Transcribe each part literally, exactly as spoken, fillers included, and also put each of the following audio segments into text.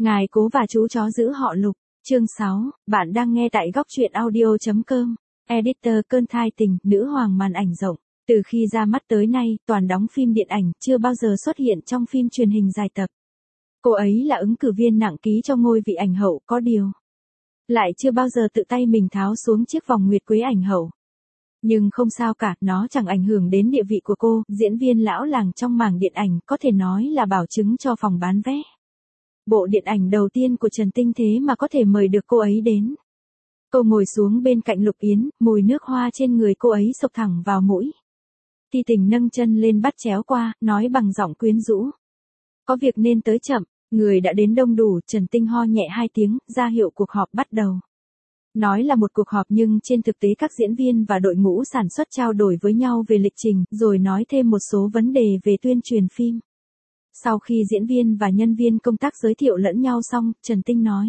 Ngài cố và chú chó giữ họ Lục. Chương sáu, bạn đang nghe tại góc truyện audio chấm com. Editor cơn thai tình, nữ hoàng màn ảnh rộng. Từ khi ra mắt tới nay, toàn đóng phim điện ảnh, chưa bao giờ xuất hiện trong phim truyền hình dài tập. Cô ấy là ứng cử viên nặng ký cho ngôi vị ảnh hậu, có điều lại chưa bao giờ tự tay mình tháo xuống chiếc vòng nguyệt quế ảnh hậu. Nhưng không sao cả, nó chẳng ảnh hưởng đến địa vị của cô, diễn viên lão làng trong mảng điện ảnh, có thể nói là bảo chứng cho phòng bán vé. Bộ điện ảnh đầu tiên của Trần Tinh thế mà có thể mời được cô ấy đến. Cô ngồi xuống bên cạnh Lục Yến, mùi nước hoa trên người cô ấy xộc thẳng vào mũi. Thi Tình nâng chân lên bắt chéo qua, nói bằng giọng quyến rũ. Có việc nên tới chậm, người đã đến đông đủ. Trần Tinh ho nhẹ hai tiếng, ra hiệu cuộc họp bắt đầu. Nói là một cuộc họp nhưng trên thực tế các diễn viên và đội ngũ sản xuất trao đổi với nhau về lịch trình, rồi nói thêm một số vấn đề về tuyên truyền phim. Sau khi diễn viên và nhân viên công tác giới thiệu lẫn nhau xong, Trần Tinh nói.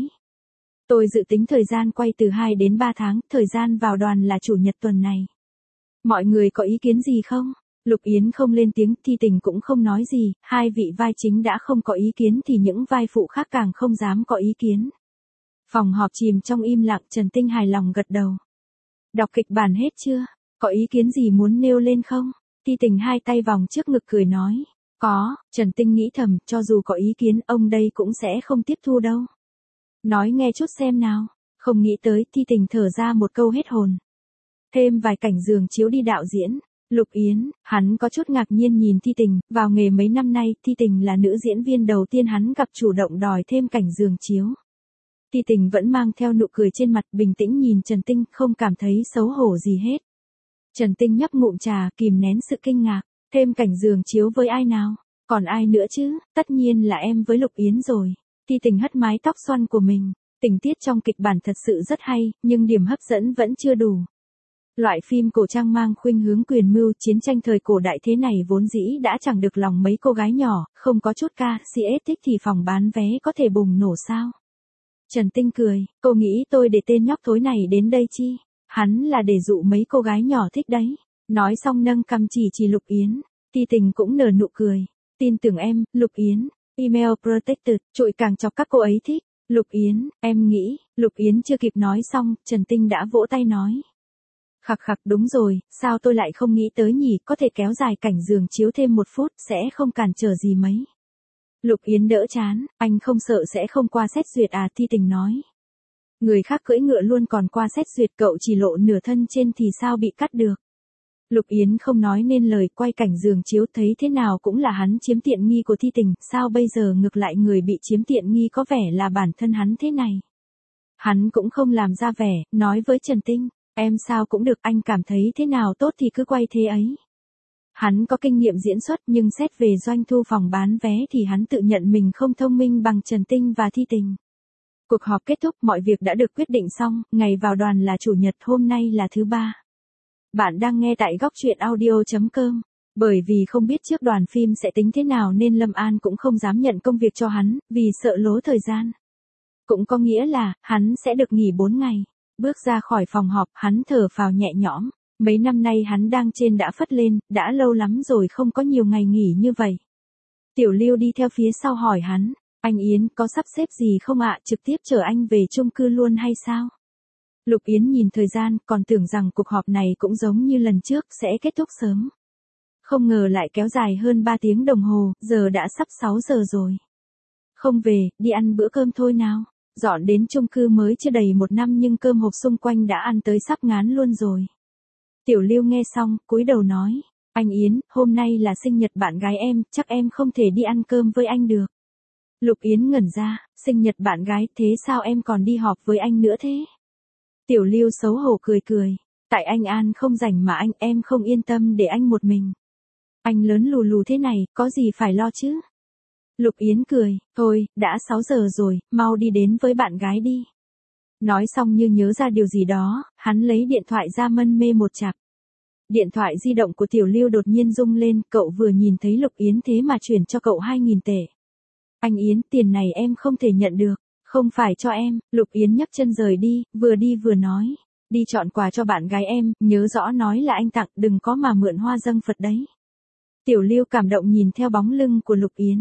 Tôi dự tính thời gian quay từ hai đến ba tháng, thời gian vào đoàn là chủ nhật tuần này. Mọi người có ý kiến gì không? Lục Yến không lên tiếng, Thi Tình cũng không nói gì, hai vị vai chính đã không có ý kiến thì những vai phụ khác càng không dám có ý kiến. Phòng họp chìm trong im lặng, Trần Tinh hài lòng gật đầu. Đọc kịch bản hết chưa? Có ý kiến gì muốn nêu lên không? Thi Tình hai tay vòng trước ngực cười nói. Có, Trần Tinh nghĩ thầm, cho dù có ý kiến, ông đây cũng sẽ không tiếp thu đâu. Nói nghe chút xem nào. Không nghĩ tới, Thi Tình thở ra một câu hết hồn. Thêm vài cảnh giường chiếu đi đạo diễn. Lục Yến, hắn có chút ngạc nhiên nhìn Thi Tình, vào nghề mấy năm nay, Thi Tình là nữ diễn viên đầu tiên hắn gặp chủ động đòi thêm cảnh giường chiếu. Thi Tình vẫn mang theo nụ cười trên mặt, bình tĩnh nhìn Trần Tinh, không cảm thấy xấu hổ gì hết. Trần Tinh nhấp ngụm trà, kìm nén sự kinh ngạc. Thêm cảnh giường chiếu với ai nào? Còn ai nữa chứ? Tất nhiên là em với Lục Yến rồi. Thi Tình hất mái tóc xoăn của mình. Tình tiết trong kịch bản thật sự rất hay, nhưng điểm hấp dẫn vẫn chưa đủ. Loại phim cổ trang mang khuynh hướng quyền mưu, chiến tranh thời cổ đại thế này vốn dĩ đã chẳng được lòng mấy cô gái nhỏ, không có chút ca xê ét thích thì phòng bán vé có thể bùng nổ sao? Trần Tinh cười, cô nghĩ tôi để tên nhóc thối này đến đây chi? Hắn là để dụ mấy cô gái nhỏ thích đấy. Nói xong nâng cằm chỉ chỉ Lục Yến. Thi Tình cũng nở nụ cười. Tin tưởng em, Lục Yến. Email protected, trụi càng chọc các cô ấy thích. Lục Yến, em nghĩ. Lục Yến chưa kịp nói xong, Trần Tinh đã vỗ tay nói. Khặc khặc, đúng rồi, sao tôi lại không nghĩ tới nhỉ, có thể kéo dài cảnh giường chiếu thêm một phút, sẽ không cản trở gì mấy. Lục Yến đỡ chán, anh không sợ sẽ không qua xét duyệt à? Thi Tình nói. Người khác cưỡi ngựa luôn còn qua xét duyệt, cậu chỉ lộ nửa thân trên thì sao bị cắt được. Lục Yến không nói nên lời, quay cảnh giường chiếu, thấy thế nào cũng là hắn chiếm tiện nghi của Thi Tình, sao bây giờ ngược lại người bị chiếm tiện nghi có vẻ là bản thân hắn thế này. Hắn cũng không làm ra vẻ, nói với Trần Tinh, em sao cũng được, anh cảm thấy thế nào tốt thì cứ quay thế ấy. Hắn có kinh nghiệm diễn xuất nhưng xét về doanh thu phòng bán vé thì hắn tự nhận mình không thông minh bằng Trần Tinh và Thi Tình. Cuộc họp kết thúc, mọi việc đã được quyết định xong, ngày vào đoàn là chủ nhật, hôm nay là thứ ba. Bạn đang nghe tại góc truyện audio chấm com. Bởi vì không biết trước đoàn phim sẽ tính thế nào nên Lâm An cũng không dám nhận công việc cho hắn, vì sợ lố thời gian. Cũng có nghĩa là, hắn sẽ được nghỉ bốn ngày. Bước ra khỏi phòng họp, hắn thở phào nhẹ nhõm. Mấy năm nay hắn đang trên đã phất lên, đã lâu lắm rồi không có nhiều ngày nghỉ như vậy. Tiểu Lưu đi theo phía sau hỏi hắn, anh Yến có sắp xếp gì không ạ, trực tiếp chở anh về chung cư luôn hay sao? Lục Yến nhìn thời gian, còn tưởng rằng cuộc họp này cũng giống như lần trước sẽ kết thúc sớm. Không ngờ lại kéo dài hơn ba tiếng đồng hồ, giờ đã sắp sáu giờ rồi. Không về, đi ăn bữa cơm thôi nào. Dọn đến chung cư mới chưa đầy một năm nhưng cơm hộp xung quanh đã ăn tới sắp ngán luôn rồi. Tiểu Lưu nghe xong, cúi đầu nói, anh Yến, hôm nay là sinh nhật bạn gái em, chắc em không thể đi ăn cơm với anh được. Lục Yến ngẩn ra, sinh nhật bạn gái, thế sao em còn đi họp với anh nữa thế? Tiểu Lưu xấu hổ cười cười, tại anh An không rảnh mà anh, em không yên tâm để anh một mình. Anh lớn lù lù thế này, có gì phải lo chứ? Lục Yến cười, thôi, đã sáu giờ rồi, mau đi đến với bạn gái đi. Nói xong như nhớ ra điều gì đó, hắn lấy điện thoại ra mân mê một chặp. Điện thoại di động của Tiểu Lưu đột nhiên rung lên, cậu vừa nhìn thấy Lục Yến thế mà chuyển cho cậu hai nghìn tệ. Anh Yến, tiền này em không thể nhận được, không phải cho em. Lục Yến nhấc chân rời đi, vừa đi vừa nói, đi chọn quà cho bạn gái em, nhớ rõ nói là anh tặng, đừng có mà mượn hoa dâng Phật đấy. Tiểu Lưu cảm động nhìn theo bóng lưng của Lục Yến.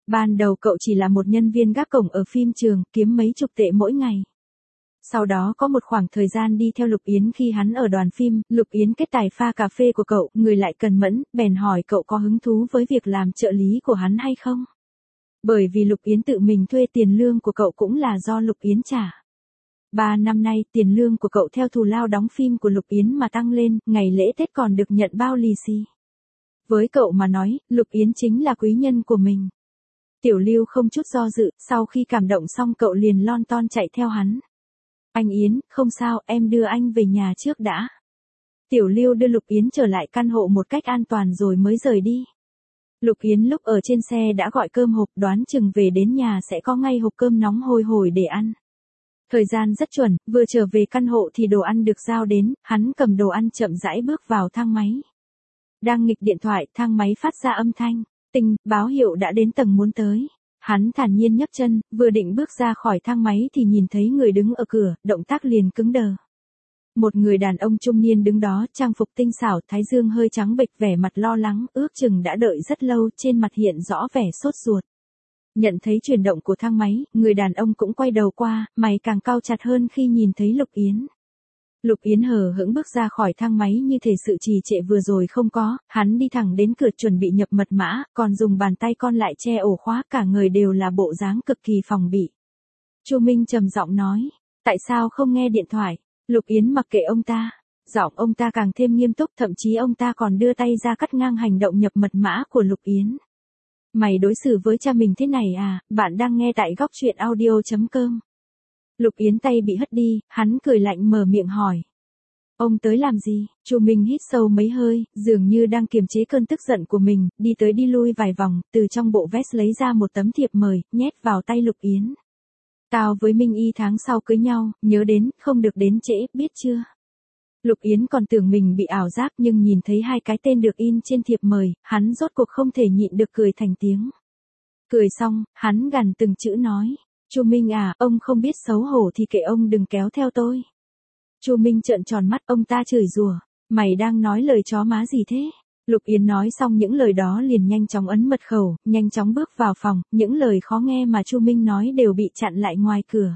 Ban đầu cậu chỉ là một nhân viên gác cổng ở phim trường, kiếm mấy chục tệ mỗi ngày. Sau đó có một khoảng thời gian đi theo Lục Yến khi hắn ở đoàn phim, Lục Yến kết tài pha cà phê của cậu, người lại cần mẫn, bèn hỏi cậu có hứng thú với việc làm trợ lý của hắn hay không. Bởi vì Lục Yến tự mình thuê, tiền lương của cậu cũng là do Lục Yến trả. Ba năm nay, tiền lương của cậu theo thù lao đóng phim của Lục Yến mà tăng lên, ngày lễ Tết còn được nhận bao lì xì. Với cậu mà nói, Lục Yến chính là quý nhân của mình. Tiểu Lưu không chút do dự, sau khi cảm động xong cậu liền lon ton chạy theo hắn. Anh Yến, không sao, em đưa anh về nhà trước đã. Tiểu Lưu đưa Lục Yến trở lại căn hộ một cách an toàn rồi mới rời đi. Lục Yến lúc ở trên xe đã gọi cơm hộp, đoán chừng về đến nhà sẽ có ngay hộp cơm nóng hôi hổi để ăn. Thời gian rất chuẩn, vừa trở về căn hộ thì đồ ăn được giao đến, hắn cầm đồ ăn chậm rãi bước vào thang máy. Đang nghịch điện thoại, thang máy phát ra âm thanh, tinh, báo hiệu đã đến tầng muốn tới. Hắn thản nhiên nhấc chân, vừa định bước ra khỏi thang máy thì nhìn thấy người đứng ở cửa, động tác liền cứng đờ. Một người đàn ông trung niên đứng đó, trang phục tinh xảo, thái dương hơi trắng bệch, vẻ mặt lo lắng, ước chừng đã đợi rất lâu, trên mặt hiện rõ vẻ sốt ruột. Nhận thấy chuyển động của thang máy, người đàn ông cũng quay đầu qua, mày càng cau chặt hơn khi nhìn thấy Lục Yến. Lục Yến hờ hững bước ra khỏi thang máy như thể sự trì trệ vừa rồi không có, hắn đi thẳng đến cửa chuẩn bị nhập mật mã, còn dùng bàn tay con lại che ổ khóa, cả người đều là bộ dáng cực kỳ phòng bị. Chu Minh trầm giọng nói, tại sao không nghe điện thoại? Lục Yến mặc kệ ông ta, giọng ông ta càng thêm nghiêm túc, thậm chí ông ta còn đưa tay ra cắt ngang hành động nhập mật mã của Lục Yến. Mày đối xử với cha mình thế này à? Bạn đang nghe tại góc truyện audio chấm com. Lục Yến tay bị hất đi, hắn cười lạnh mở miệng hỏi. Ông tới làm gì? Chu Minh hít sâu mấy hơi, dường như đang kiềm chế cơn tức giận của mình, đi tới đi lui vài vòng, từ trong bộ vest lấy ra một tấm thiệp mời, nhét vào tay Lục Yến. Tao với Minh Y tháng sau cưới nhau, nhớ đến, không được đến trễ, biết chưa? Lục Yến còn tưởng mình bị ảo giác nhưng nhìn thấy hai cái tên được in trên thiệp mời, hắn rốt cuộc không thể nhịn được cười thành tiếng. Cười xong, hắn gằn từng chữ nói. Chu Minh à, ông không biết xấu hổ thì kệ ông đừng kéo theo tôi. Chu Minh trợn tròn mắt, ông ta chửi rủa, mày đang nói lời chó má gì thế? Lục Yến nói xong những lời đó liền nhanh chóng ấn mật khẩu, nhanh chóng bước vào phòng, những lời khó nghe mà Chu Minh nói đều bị chặn lại ngoài cửa.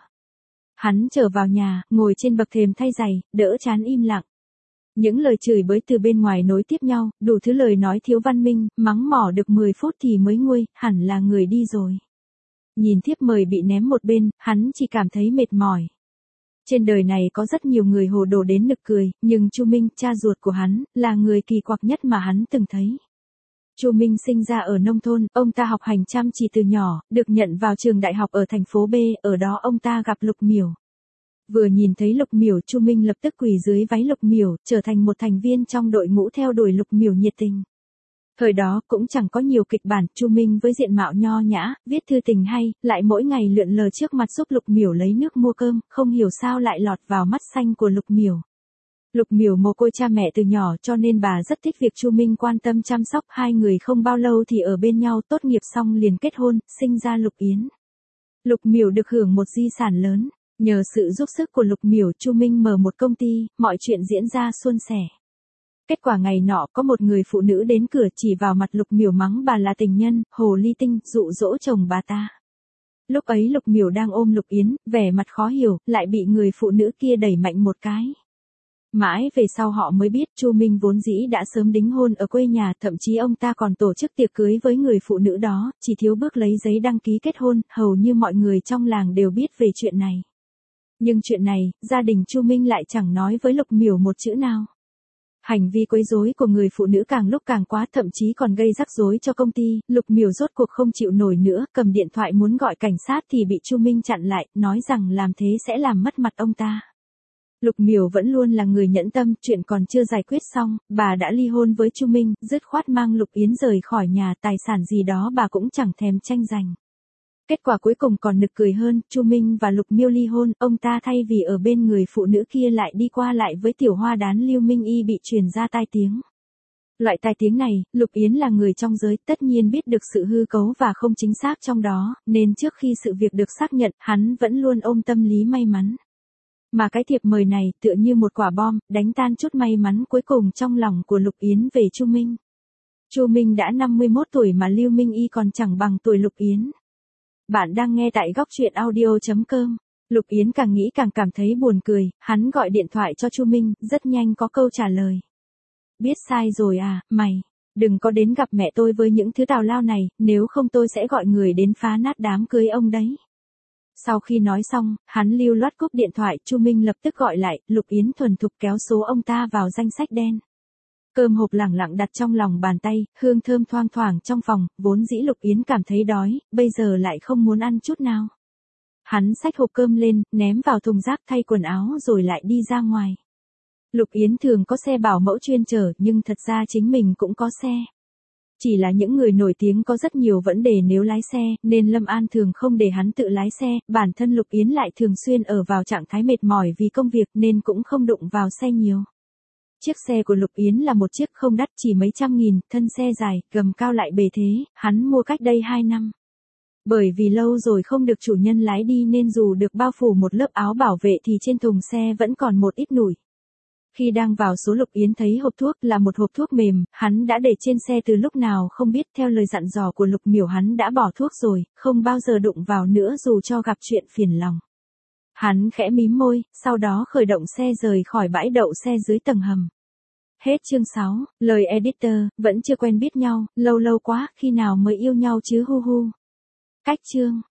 Hắn trở vào nhà, ngồi trên bậc thềm thay giày, đỡ chán im lặng. Những lời chửi bới từ bên ngoài nối tiếp nhau, đủ thứ lời nói thiếu văn minh, mắng mỏ được mười phút thì mới nguôi, hẳn là người đi rồi. Nhìn thiếp mời bị ném một bên, hắn chỉ cảm thấy mệt mỏi. Trên đời này có rất nhiều người hồ đồ đến nực cười, nhưng Chu Minh, cha ruột của hắn, là người kỳ quặc nhất mà hắn từng thấy. Chu Minh sinh ra ở nông thôn, ông ta học hành chăm chỉ từ nhỏ, được nhận vào trường đại học ở thành phố B, ở đó ông ta gặp Lục Miểu. Vừa nhìn thấy Lục Miểu, Chu Minh lập tức quỳ dưới váy Lục Miểu, trở thành một thành viên trong đội ngũ theo đuổi Lục Miểu nhiệt tình. Thời đó cũng chẳng có nhiều kịch bản, Chu Minh với diện mạo nho nhã, viết thư tình hay, lại mỗi ngày lượn lờ trước mặt giúp Lục Miểu lấy nước mua cơm, không hiểu sao lại lọt vào mắt xanh của Lục Miểu. Lục Miểu mồ côi cha mẹ từ nhỏ cho nên bà rất thích việc Chu Minh quan tâm chăm sóc, hai người không bao lâu thì ở bên nhau, tốt nghiệp xong liền kết hôn, sinh ra Lục Yến. Lục Miểu được hưởng một di sản lớn, nhờ sự giúp sức của Lục Miểu, Chu Minh mở một công ty, mọi chuyện diễn ra suôn sẻ. Kết quả ngày nọ có một người phụ nữ đến cửa chỉ vào mặt Lục Miểu mắng bà là tình nhân, hồ ly tinh, dụ dỗ chồng bà ta. Lúc ấy Lục Miểu đang ôm Lục Yến, vẻ mặt khó hiểu, lại bị người phụ nữ kia đẩy mạnh một cái. Mãi về sau họ mới biết Chu Minh vốn dĩ đã sớm đính hôn ở quê nhà, thậm chí ông ta còn tổ chức tiệc cưới với người phụ nữ đó, chỉ thiếu bước lấy giấy đăng ký kết hôn, hầu như mọi người trong làng đều biết về chuyện này. Nhưng chuyện này, gia đình Chu Minh lại chẳng nói với Lục Miểu một chữ nào. Hành vi quấy rối của người phụ nữ càng lúc càng quá, thậm chí còn gây rắc rối cho công ty, Lục Miểu rốt cuộc không chịu nổi nữa, cầm điện thoại muốn gọi cảnh sát thì bị Chu Minh chặn lại, nói rằng làm thế sẽ làm mất mặt ông ta. Lục Miểu vẫn luôn là người nhẫn tâm, chuyện còn chưa giải quyết xong, bà đã ly hôn với Chu Minh, dứt khoát mang Lục Yến rời khỏi nhà, tài sản gì đó bà cũng chẳng thèm tranh giành. Kết quả cuối cùng còn nực cười hơn, Chu Minh và Lục Miêu ly hôn, ông ta thay vì ở bên người phụ nữ kia lại đi qua lại với tiểu hoa đán Lưu Minh Y, bị truyền ra tai tiếng. Loại tai tiếng này, Lục Yến là người trong giới, tất nhiên biết được sự hư cấu và không chính xác trong đó, nên trước khi sự việc được xác nhận, hắn vẫn luôn ôm tâm lý may mắn. Mà cái thiệp mời này, tựa như một quả bom, đánh tan chút may mắn cuối cùng trong lòng của Lục Yến về Chu Minh. Chu Minh đã năm mươi mốt tuổi mà Lưu Minh Y còn chẳng bằng tuổi Lục Yến. Bạn đang nghe tại góc truyện audio chấm com. Lục Yến càng nghĩ càng cảm thấy buồn cười, hắn gọi điện thoại cho Chu Minh, rất nhanh có câu trả lời. Biết sai rồi à, mày. Đừng có đến gặp mẹ tôi với những thứ tào lao này, nếu không tôi sẽ gọi người đến phá nát đám cưới ông đấy. Sau khi nói xong, hắn lưu loát cúp điện thoại, Chu Minh lập tức gọi lại, Lục Yến thuần thục kéo số ông ta vào danh sách đen. Cơm hộp lẳng lặng đặt trong lòng bàn tay, hương thơm thoang thoảng trong phòng, vốn dĩ Lục Yến cảm thấy đói, bây giờ lại không muốn ăn chút nào. Hắn xách hộp cơm lên, ném vào thùng rác thay quần áo rồi lại đi ra ngoài. Lục Yến thường có xe bảo mẫu chuyên chở nhưng thật ra chính mình cũng có xe. Chỉ là những người nổi tiếng có rất nhiều vấn đề nếu lái xe, nên Lâm An thường không để hắn tự lái xe, bản thân Lục Yến lại thường xuyên ở vào trạng thái mệt mỏi vì công việc nên cũng không đụng vào xe nhiều. Chiếc xe của Lục Yến là một chiếc không đắt chỉ mấy trăm nghìn, thân xe dài, gầm cao lại bề thế, hắn mua cách đây hai năm. Bởi vì lâu rồi không được chủ nhân lái đi nên dù được bao phủ một lớp áo bảo vệ thì trên thùng xe vẫn còn một ít nủi. Khi đang vào số Lục Yến thấy hộp thuốc là một hộp thuốc mềm, hắn đã để trên xe từ lúc nào không biết, theo lời dặn dò của Lục Miểu hắn đã bỏ thuốc rồi, không bao giờ đụng vào nữa dù cho gặp chuyện phiền lòng. Hắn khẽ mím môi, sau đó khởi động xe rời khỏi bãi đậu xe dưới tầng hầm. Hết chương sáu, lời editor, vẫn chưa quen biết nhau, lâu lâu quá, khi nào mới yêu nhau chứ hu hu. Cách chương.